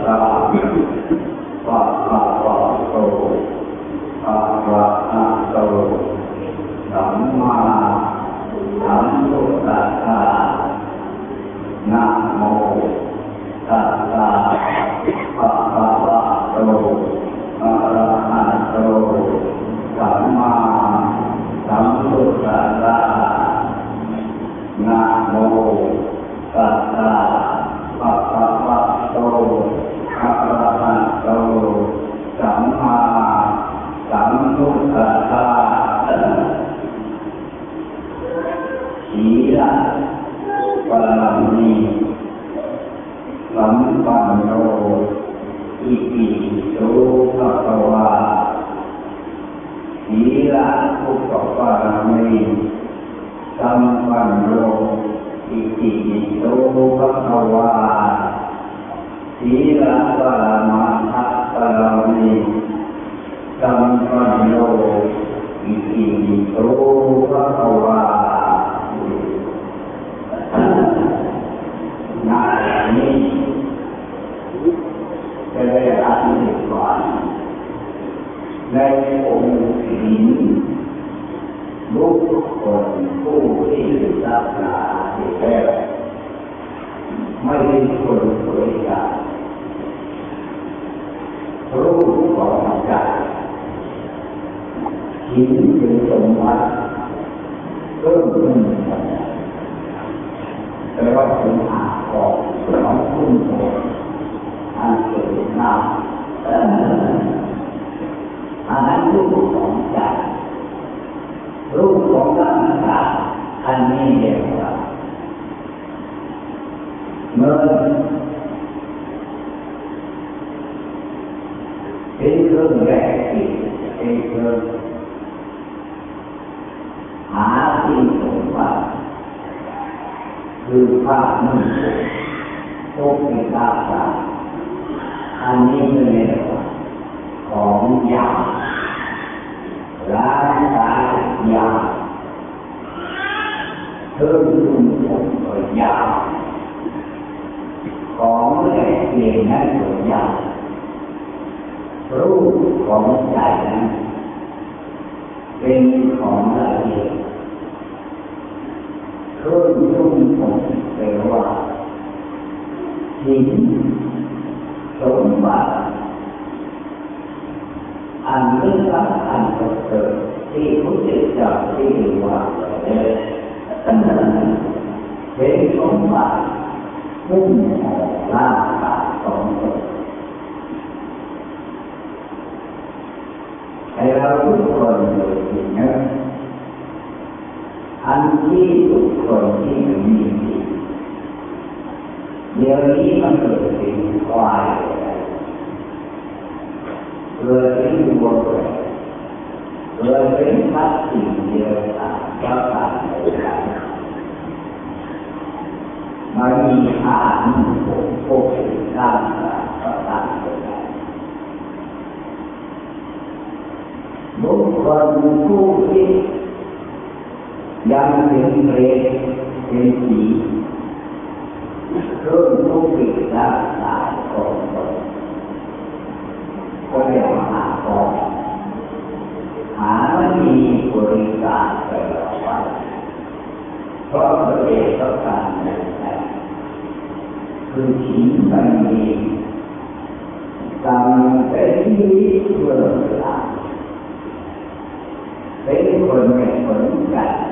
ะภะคะวะโตอะระหะโตสัมมาสัมพุทธัสสะนะโมตัสสะภะคะวะโตอะระหะโตสัมมาสัมพุทธัสสะนะโมตัสสะภะคะวะโตอะระหะโตสัมมาสัมพุทธัสสะศีลปรมีสัมปันโนอิติปิโสภะคะวะศีลอุปปารมีสัมปันโนอิติปิโสภะคะวะศีลปรมัตถปรมีสัมปันโนอิติปิโสภะคะวะนานี้จะได้อธิบายในองค์ศีลบุคคลผู้ที่ศึกษาแล้วไม่ได้คนสวยงามรูปของใจศีลเป็นสมบัติเพิ่มขึ้นแต่ว่าเป็นอาของคุณโตอันเกิดหน้าอันนั้นรูปของใจรูปของร่างกายอันนี้เรียกว่าเมื่อเป็นเรื่องแรกที่เป็นเรื่องหาที่สมบัติคือภาพนิ่งโลกเป็นตาตาอันนี้เป็นเรื่องของยาร่างกายยาเพิ่มขึ้นตัวยาของละเอียดนั้นตัวยารูปของใจนั้นเป็นของละเอียดเพิ่มขึ้นผมแปลว่าศีลสมบัติอันลึกลับอันประเสริฐที่พระเจ้าที่ว่าเป็นสมบัติหุ้มห่อร่างกายของตนให้เราทุกคนเลยทีนี้อันที่ทุกคนที่มีเดี๋ยวนี้มันเกิดเป็นควายเกิดเป็นวัวเกิดเป็นพัดสิ่งเดียวกันก็ต่างกันมันมีฐานพวกร่างกายก็ต่างกันบุคคลผู้ที่ยังเป็นเปรตเป็นผีเริ่มทุกข์ติดร่างกายของตนก็เรียกว่าหาของหาไม่มีบริการตลอดวันเพราะประเด็นต้องการอะไรคือศีลบารมีตามเป็นที่เพื่อหลักเป็นคนไม่สนใจ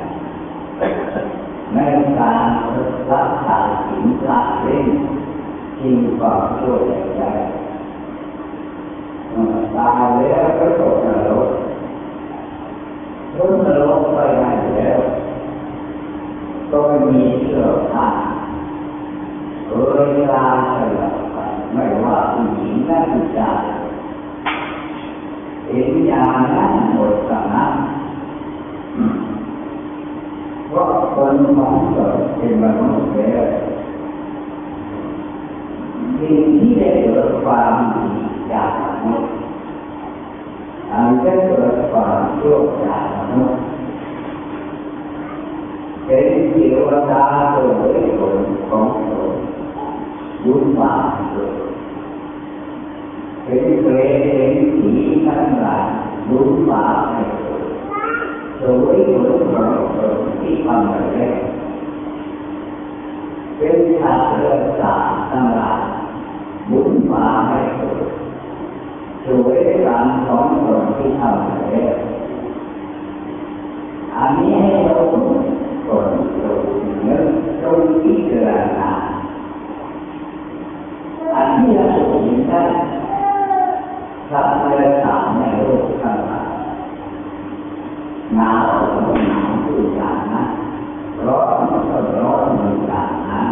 ในการรักษาศีลละเว้นสิ่งก่อชั่วใดตายแล้วก็ตกนรกพ้นนรกไปได้แล้วก็ไม่มีเสื้อผ้าเวลาตลอดไปไม่ว่าผู้หญิงและผู้ชายเห็นอย่างนั้นหมดสนะเพราะคนของเกิดเป็นมนุษย์แล้วสิ่งที่ได้เกิดความดีจากมนุษย์อันได้เกิดความชั่วจากมนุษย์เป็นเทวดาโดยผลของตนบุญบาปเกิดเป็นเปรตเป็นผีทั้งหลายบุญบาปให้โดยผลของที่ทำไปแล้วเป็นชาติเรื่องสามทั้งหลายบุญบาปให้โดยการของคนที่ทำไปแล้วอันนี้ให้เราคนเราเนื้อเราพิจารณาอันนี้เราเห็นได้ถ้าเราถามในโลกทั้งหลายหนาวก็หนาวอยู่อย่างนั้นร้อนก็ร้อนอยู่อย่างนั้น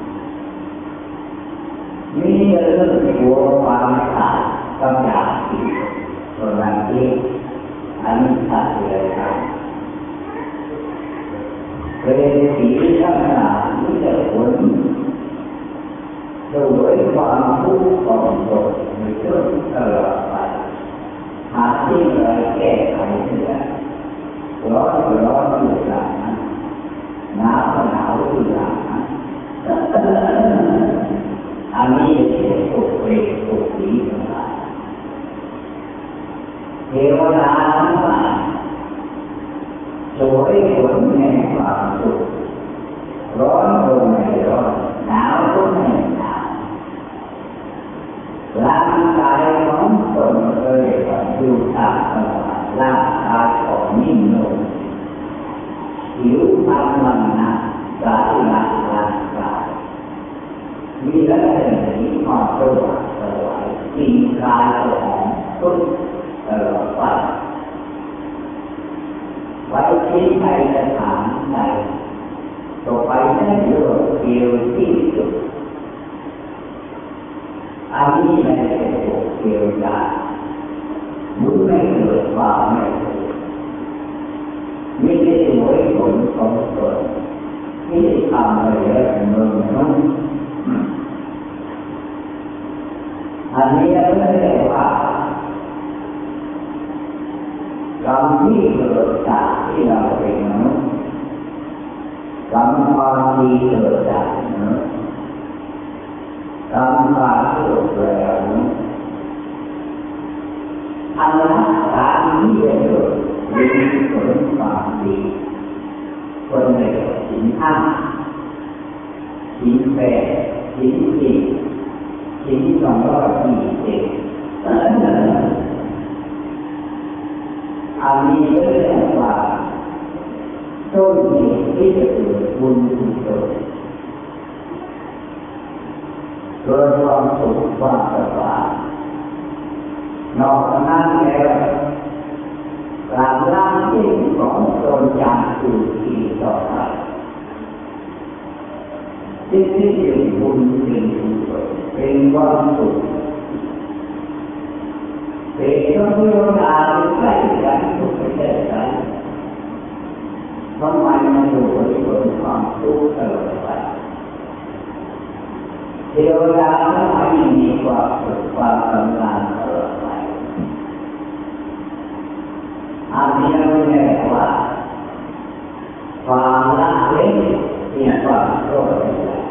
มีเรื่องกลัวความขาดก็อยากกินส่วนนั้นเองอันนี้ชัดเลยครับเป็นสีทั้งหลายที่จะผลด้วยความทุกข์ของตนในช่วงตลอดไปหาที่อะไรแก้ไขเสียร้อนก็ร้อนอยู่อย่างนั้นหนาวก็หนาวอยู่อย่างนั้นอันนี้เป็นปกติปกติทั้งหลายเทวดาทั้งหลายช่วยผลแห่งความสุขร้อนก็ไม่ร้อนหนาวก็ไม่หนาวร่างกายของตนอยู่ตามสภาพร่างกายของนิ่งลงผิวพรรณมันนะกายร่างกายมีลักษณะที่ความสว่างสวยสิ่งกายของต้นตลอดไปไว้ที่ใครจะถามใครต่อไปได้เยอะเดียวที่สุดอันนี้ไม่ได้เป็นเดียวดายมุ้งไม่เกิดความไม่เกิดไม่ได้สวยผลของตนไม่ได้ทำอะไรแล้วเมืองนั้นอันนี้ไม่ได้ว่ากรรมที่เกิดจากที่เราเป็นมนุษย์กรรมความดีเกิดจากมนุษย์กรรมความชั่วเกิดจากมนุษย์อันนั้นการที่จะเกิดมีผลความดีคนในศีลห้าศีลแปดศีลสี่ศีล220อันนี้เรียกว่าต้นเหตุที่จะเกิดบุญกุศลเกิดความสุขความสบายนอกจากนั้นแล้วการล้างจิตของตนอย่างถูกที่ต่อไปที่เป็นบุญเป็นกุศลเป็นความสุขเป็นต้องเวลาใกล้กันทุกประเทศไทยทำไมมันอยู่บนความทุกข์ตลอดไปเทวดาทำไมมีความสุขความกำลังตลอดไปอันนี้เราเรียกว่าความละเว้นที่ความโกรธ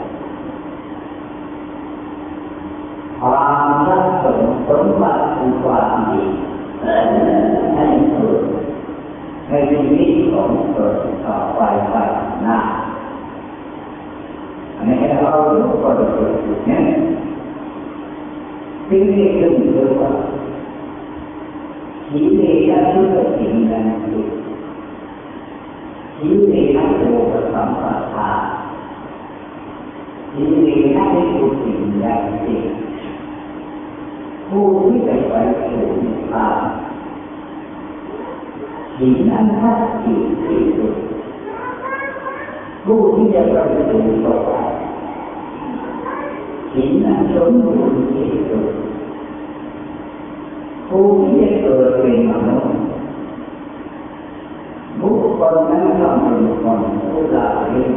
ความรักสมบัติคือความดีให้เกิดในชีวิตของตนต่อไปไปหน้าอันนี้เราทุกคนเกิดอยู่เนี่ยสิ่งที่เกิดขึ้นว่าชีวิตนั้นคือสิ่งนั้นคือชีวิตนั้นโลกสัมปทานชีวิตนั้นคือสิ่งใดสิ่งผู้ที่จะไปสู่นิพพานสิ่งนั้นทัดจิตที่สุดผู้ที่จะไปสู่สวรรค์สิ่งนั้นสมบูรณ์ที่สุดผู้ที่จะเกิดเป็นมนุษย์บุคคลนั้นต้องเป็นคนผู้ละเว้น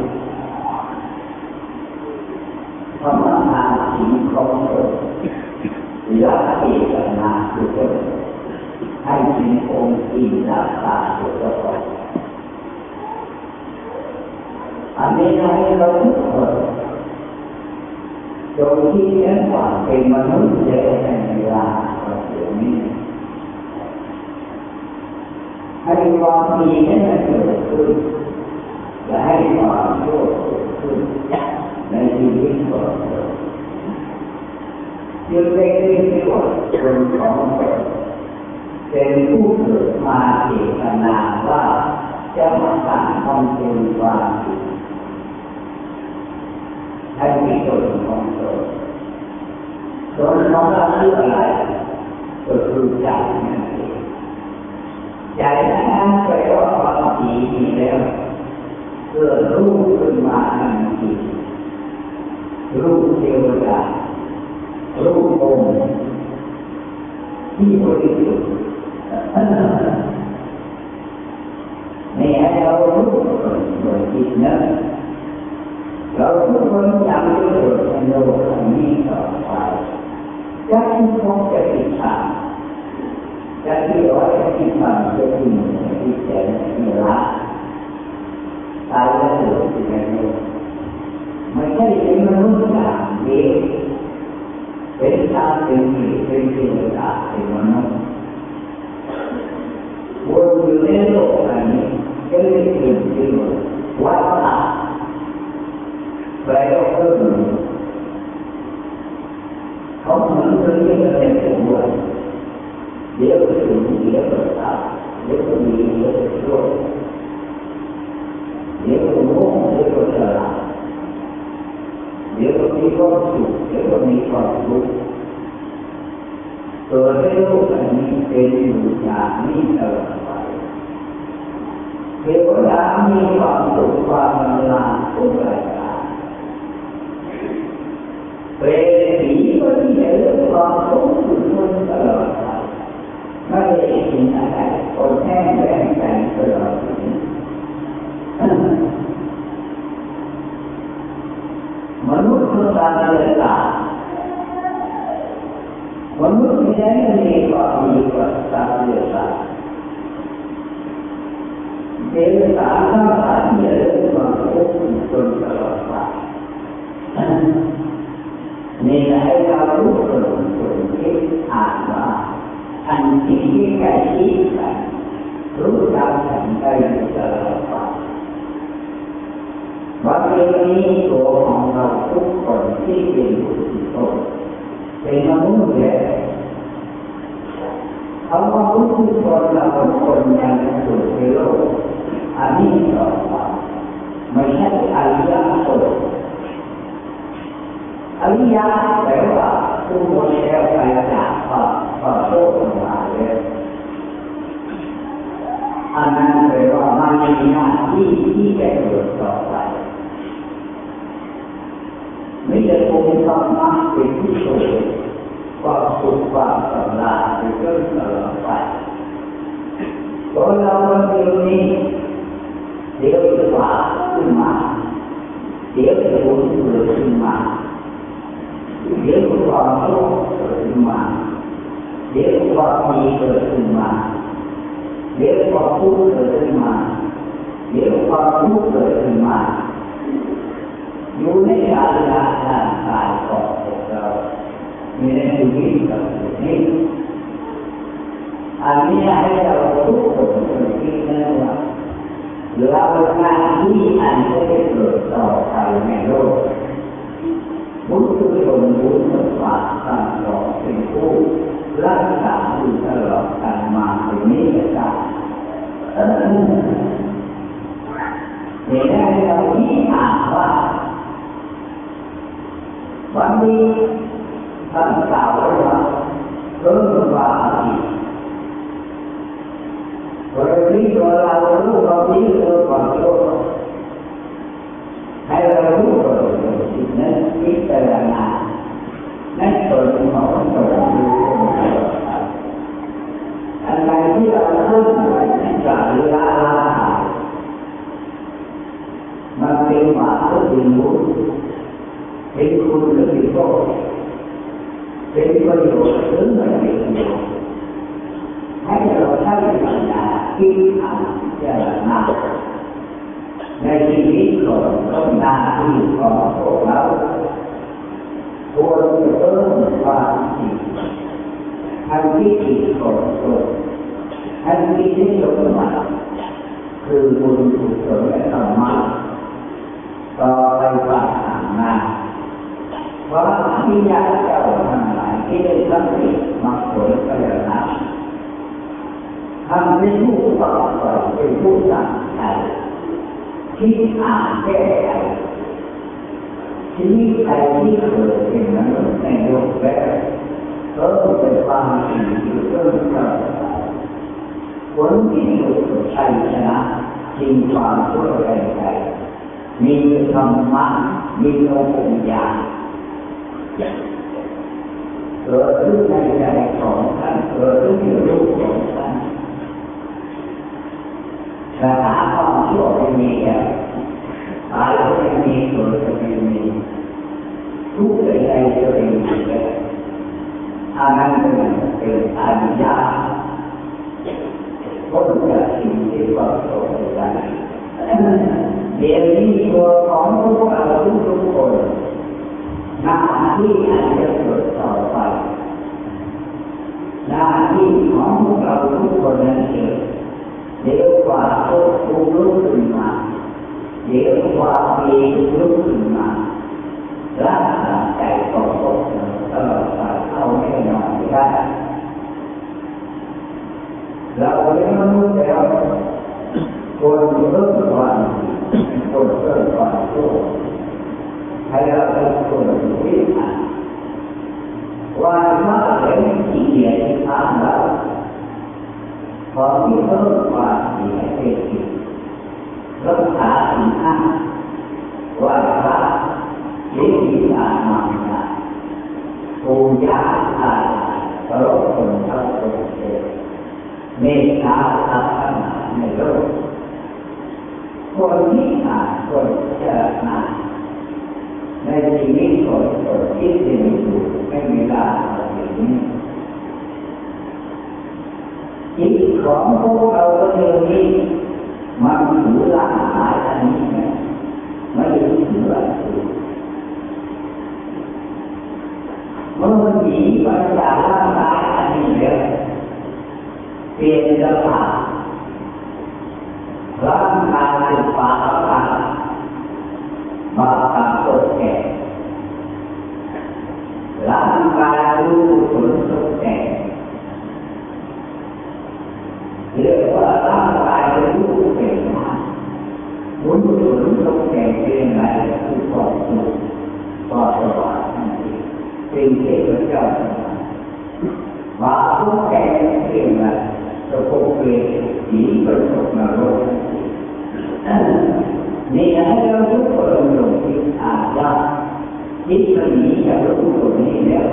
ธรรมทานสิ่งของตนรักเอกนาคือตนให้เป็นองค์อินทรักษาตัวตนอันนี้ให้เราทุกคนจงที่เห็นว่าเป็นมนุษย์จะเป็นเวลาอย่างนี้ให้ความดีนั้นเกิดขึ้นและให้ความชั่วเกิดขึ้นในชีวิตของเราจึงได้เรียกว่าคนของตนเป็นผู้เกิดมาเจตนาว่าจะมาสั่งทำเป็นความดีให้มีตนของตนตนของเราคืออะไรก็คือใจนั่นเองใจนั้นแปลว่าความดีมีแล้วเกิดรู้ขึ้นมาทันทีรู้เทวดารู้องค์ที่บริสุทธิ์นี่ให้เรารู้โดยจิตนั้นเราทุกคนอยากจะเกิดในโลกนี้ต่อไปจะที่คงจะติดตามจะที่ว่าจะที่ฟังจะที่หนึ่งที่เจริญที่รักตายแล้วเกิดที่ไหนไม่ใช่เป็นมนุษย์อย่างเดียวเป็นชาติเป็นเทวดาเป็นมนุษย์วนอยู่ในโลกนี้ก็เรียกเป็นวัฏฏะแปลว่าเรื่องเขาเหมือนเรื่องที่เป็นผมว่าเดี๋ยวก็ถึงเดี๋ยวก็ตายเดี๋ยวก็มีเดี๋ยวก็ชั่วเดี๋ยวก็โง่เดี๋ยวก็ฉลาดเดี๋ยวก็มีความสุขเดี๋ยวก็มีความทุกข์เกิดในโลกนี้เป็นอยู่อย่างนี้ตลอดไปเทวดามีความสุขความบำราญทุกรายการเป็นผีก็ที่จะเรื่องความทุกข์อยู่ตลอดไปไม่ได้กินอะไรคนแห้งแรงใจตลอดไปมนุษย์คือการเรียนรู้มนุษย์ที่ได้มีความมีความเรียนรู้เรียนรู้ทั้งหลายที่เรื่องความทุกข์จนตลอดไปนี่ให้เรารู้ตัวที่อ่านว่าอันที่ใกล้ชิดกันรู้จักกันได้ตลอดไปวันนี้ตัวของเราทุกคนที่เป็นผู้คนเป็นมนุษย์เนี่ยเขาว่าทุกคนเราทุกคนยังอยู่ในโลกอันนี้ต่อไปไม่ใช่อริยชนอริยะแปลว่าผู้หมดแล้วไปจากความโลภทั้งหลายแล้วอันนั้นแปลว่ามันมีหน้าที่ที่จะเกิดต่อไปไม่จะคงต้องมาเป็นผู้โชคความสุขความสำราญไปจนตลอดไปตอนเราวันเดียวนี้เดี๋ยวจะบาปขึ้นมาเดี๋ยวจะบุญเกิดขึ้นมาเดี๋ยวความโชคเกิดขึ้นมาเดี๋ยวความดีเกิดขึ้นมาเดี๋ยวความทุกข์เกิดขึ้นมาเดี๋ยวความทุกข์เกิดขึ้นมาอยู่ในการงานกายของเรามีในชีวิตกับนี้อันนี้ให้เราทุกคนคิดนะว่าเราหน้าที่อันจะได้เกิดต่อไปในโลกบุญคือคนบุญสมบัติตั้งต่อเป็นผู้รักษาอยู่ตลอดการมาเป็นนิสัยนี่ได้เราที่อ่านว่าวันนี้ท่านกล่าวว่าเรื่องความดีวันนี้เรารู้ความดีเรื่องความชั่วให้เรารู้ตัวจิตนั้นพิจารณาในส่วนของตัวรู้อะไรที่เรารู้จากเวลามันเป็นหมาเป็นบุญเป็นคุณหรือเป็นโทษเป็นประโยชน์หรือไม่เป็นประโยชน์ให้เราใช้ปัญญาคิดอ่านเจรณาในชีวิตของต้นหน้าที่ของพวกเราควรจะเพิ่มความดีอันที่ติดก่อนอันที่นิยมมาคือบุญกุศลและธรรมะต่อไปว่าทางหน้าเพราะที่ญาติเจ้าทั้งหลายที่ได้สำเร็จมรรคผลไปแล้วนะท่านเป็นผู้ประกอบเป็นผู้ตั้งใจที่อ่านแก้ไขชีวิตใครที่เกิดเป็นมนุษย์ในโลกแล้วเป็นความจริงอยู่เรื่องเกิดผลที่สุดชัยชนะจริงความชั่วแรงใจมีธรรมะมีโลกุญญาเกิดขึ้นในใจของท่านเกิดขึ้นในรูปของท่านสถานความชั่วไม่มีแล้วตายก็ไม่มีเกิดก็ไม่มีทุกข์ใดๆจะเป็นอยู่แล้วอันนั้นเป็นอริยะพ้นจากสิ่งที่ว่าโสดาเดี๋ยวนี้ตัวของพวกเราทุกคนหน้าที่อาจจะเกิดต่อไปหน้าที่ของพวกเราทุกคนนั้นเองเดี๋ยวกว่าพวกผู้ลุกขึ้นมาเดี๋ยวกว่ามีลุกขึ้นมาร่างกายของพวกเราตลอดไปเอาไม่นอนไม่ได้เราเป็นมนุษย์แล้วคนเริ่มความคนเริ่มความชั่วให้เราเป็นคนวิหารว่ามาเป็นที่เดียที่ทางเราพอที่เริ่มความดีให้เป็นจิตรักษาสิ่งนั้นว่าพระยิ่งมีการมาปูญาอาพระองค์เจ้าทรงเสด็จเมตตาสัพพะในโลกคนที่อ่านคนเจริญมาในชีวิตคนที่เป็นอยู่ไม่มีเวลาอย่างนี้จิตของพวกเราก็เรื่องนี้มันถือร่างกายอันนี้นะไม่ได้ถืออะไรเมื่อมันหนีไปจากร่างกายอันนี้แล้วเปลี่ยนสภาพร่างกายเป็นป่าอากาศมาตามตัวแก่ร่างกายรู้ผลตัวแก่เรียกว่าร่างกายรู้เป็นมาผลตัวแก่เป็นอะไรคือความสุขความสบายเป็นเทพเจ้าว่าทุกแก่เป็นอะไรจะพบเป็นผีเป็นตกนรกนี่ให้เราทุกคนลงที่อ่านว่าที่มันหนีจากโลกตัวนี้แล้ว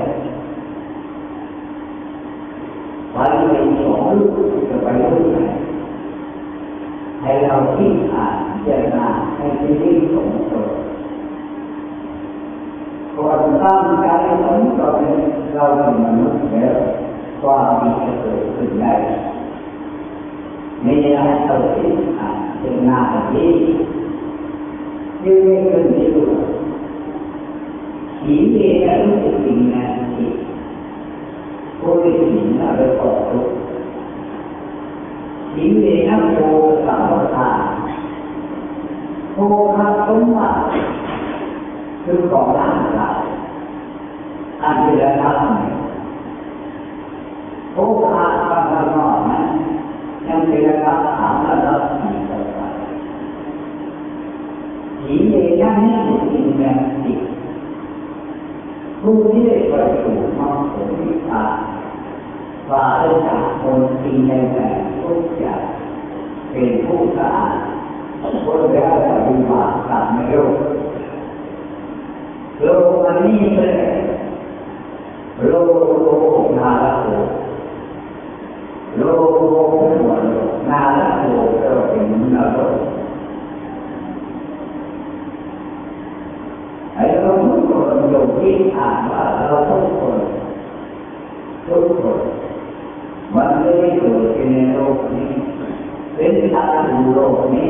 ไปเป็นของลูกจะไปรู้ไหนให้เราที่อ่านเจรนาให้ชีวิตของตนก่อนตั้งใจของตนเราเป็นมนุษย์แล้วความดีจะเกิดขึ้นได้ไม่ได้เราที่อ่านเจรนาที่ยังไม่เกิดที่ตัวหินเองก็รู้สึกจริงนะที่พวกที่หินอะไรก็รู้หินเองก็โตสัมปทานโตขัดสมบัติคือของร่างกายอันที่เราทำโตขัดบางข้างนอกนั้นยังเป็นระดับถามระดับสี่ต่อไปหินเองนั่นนี่จริงแบบจิตผู้ที่ได้ประสบมรรคผลนิพพานว่าได้จากคนที่ในแบบทุกอย่างเป็นผู้สะอาดคนแล้วปฏิบัติตามในโลกโลกอันนี้เป็นโลกนาลโลกโลกนาลโลกก็เป็นนรกไอ้เราทุกคนอยู่ที่อ่านว่าเราทุกคนมันไม่ได้เกิดในโลกนี้เป็นสัตว์อยู่โลกนี้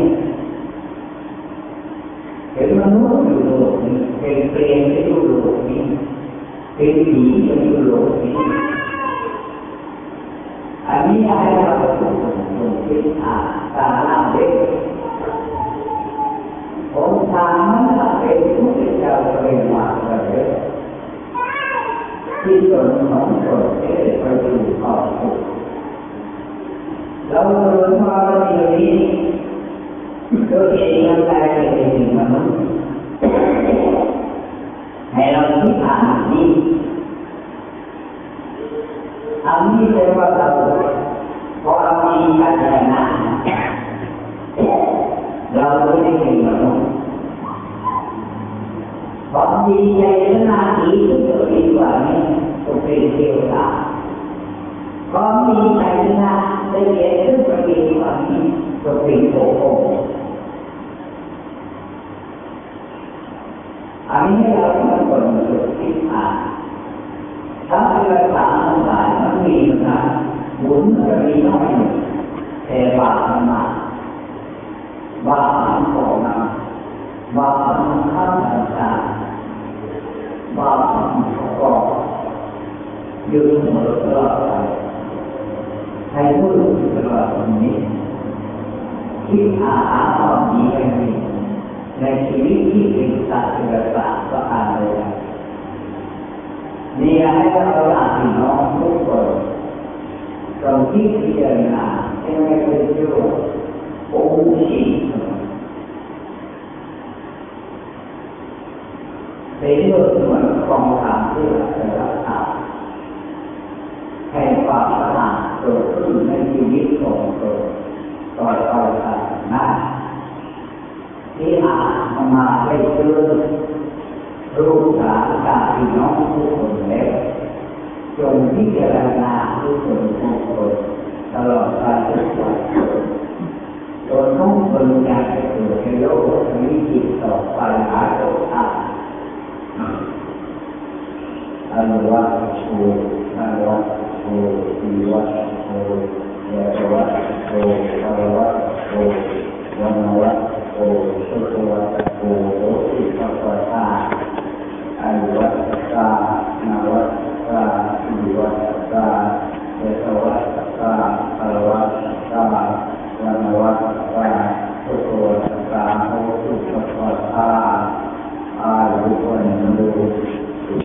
เป็นมนุษย์อยู่โลกนี้เป็นเปรตอยู่โลกนี้เป็นผีอยู่โลกนี้อันนี้ให้เราทุกคนคิดการละเว้นผลทางนั้นละเว้นทุกเจ้าเป็นมาเลยที่ตนของตนได้ไปสู่ความสุขเราเรียนมาในนี้ตัวเองยังได้เป็นมนุษย์ให้เราคิดนี้อันนี้เรียกว่าเราพอเรามีการแสดงเราไม่ได้เป็นมนุษย์ความดีใจหน้าที่ตัวเองว่านี้ต้องเป็นเทวดาความดีใจหน้าได้เกิดขึ้นตัวเองว่านี้ต้องเป็นโสโครกอันนี้เราต้องคนสุดที่ถ้าเราสามสายมันมีนะบุญจะมีน้อยแต่บาปมันมากบาปมันโตนะบาปมันข้ามต่างบาปมันก็ยืนเสมอตลอดไปให้พูดตลอดวันนี้คิดหาความดีให้มีในชีวิตที่เป็นสัตว์เป็นสัตว์ก็อ่านเลยนี่ให้เราหลักพี่น้องทุกคนตรงที่พิจารณาให้ไม่เป็นเรื่องโอ้ชีเป็นเรื่องเหมือนกองทัพที่เราจะรักษาให้ความสะอาดเกิดขึ้นในชีวิตของตัวต่อยไปนะที่มาได้เจอรูปหลานตาพี่น้องทุกคนแล้วจงพิจารณาทุกคนตลอดการทุกวันจนทุกคนอยากจะเกิดในโลกนี้จิตต่อไปหาตัวท่านอนุวัตโชอนุวัตโชวิวัตโชเยวัตโชภว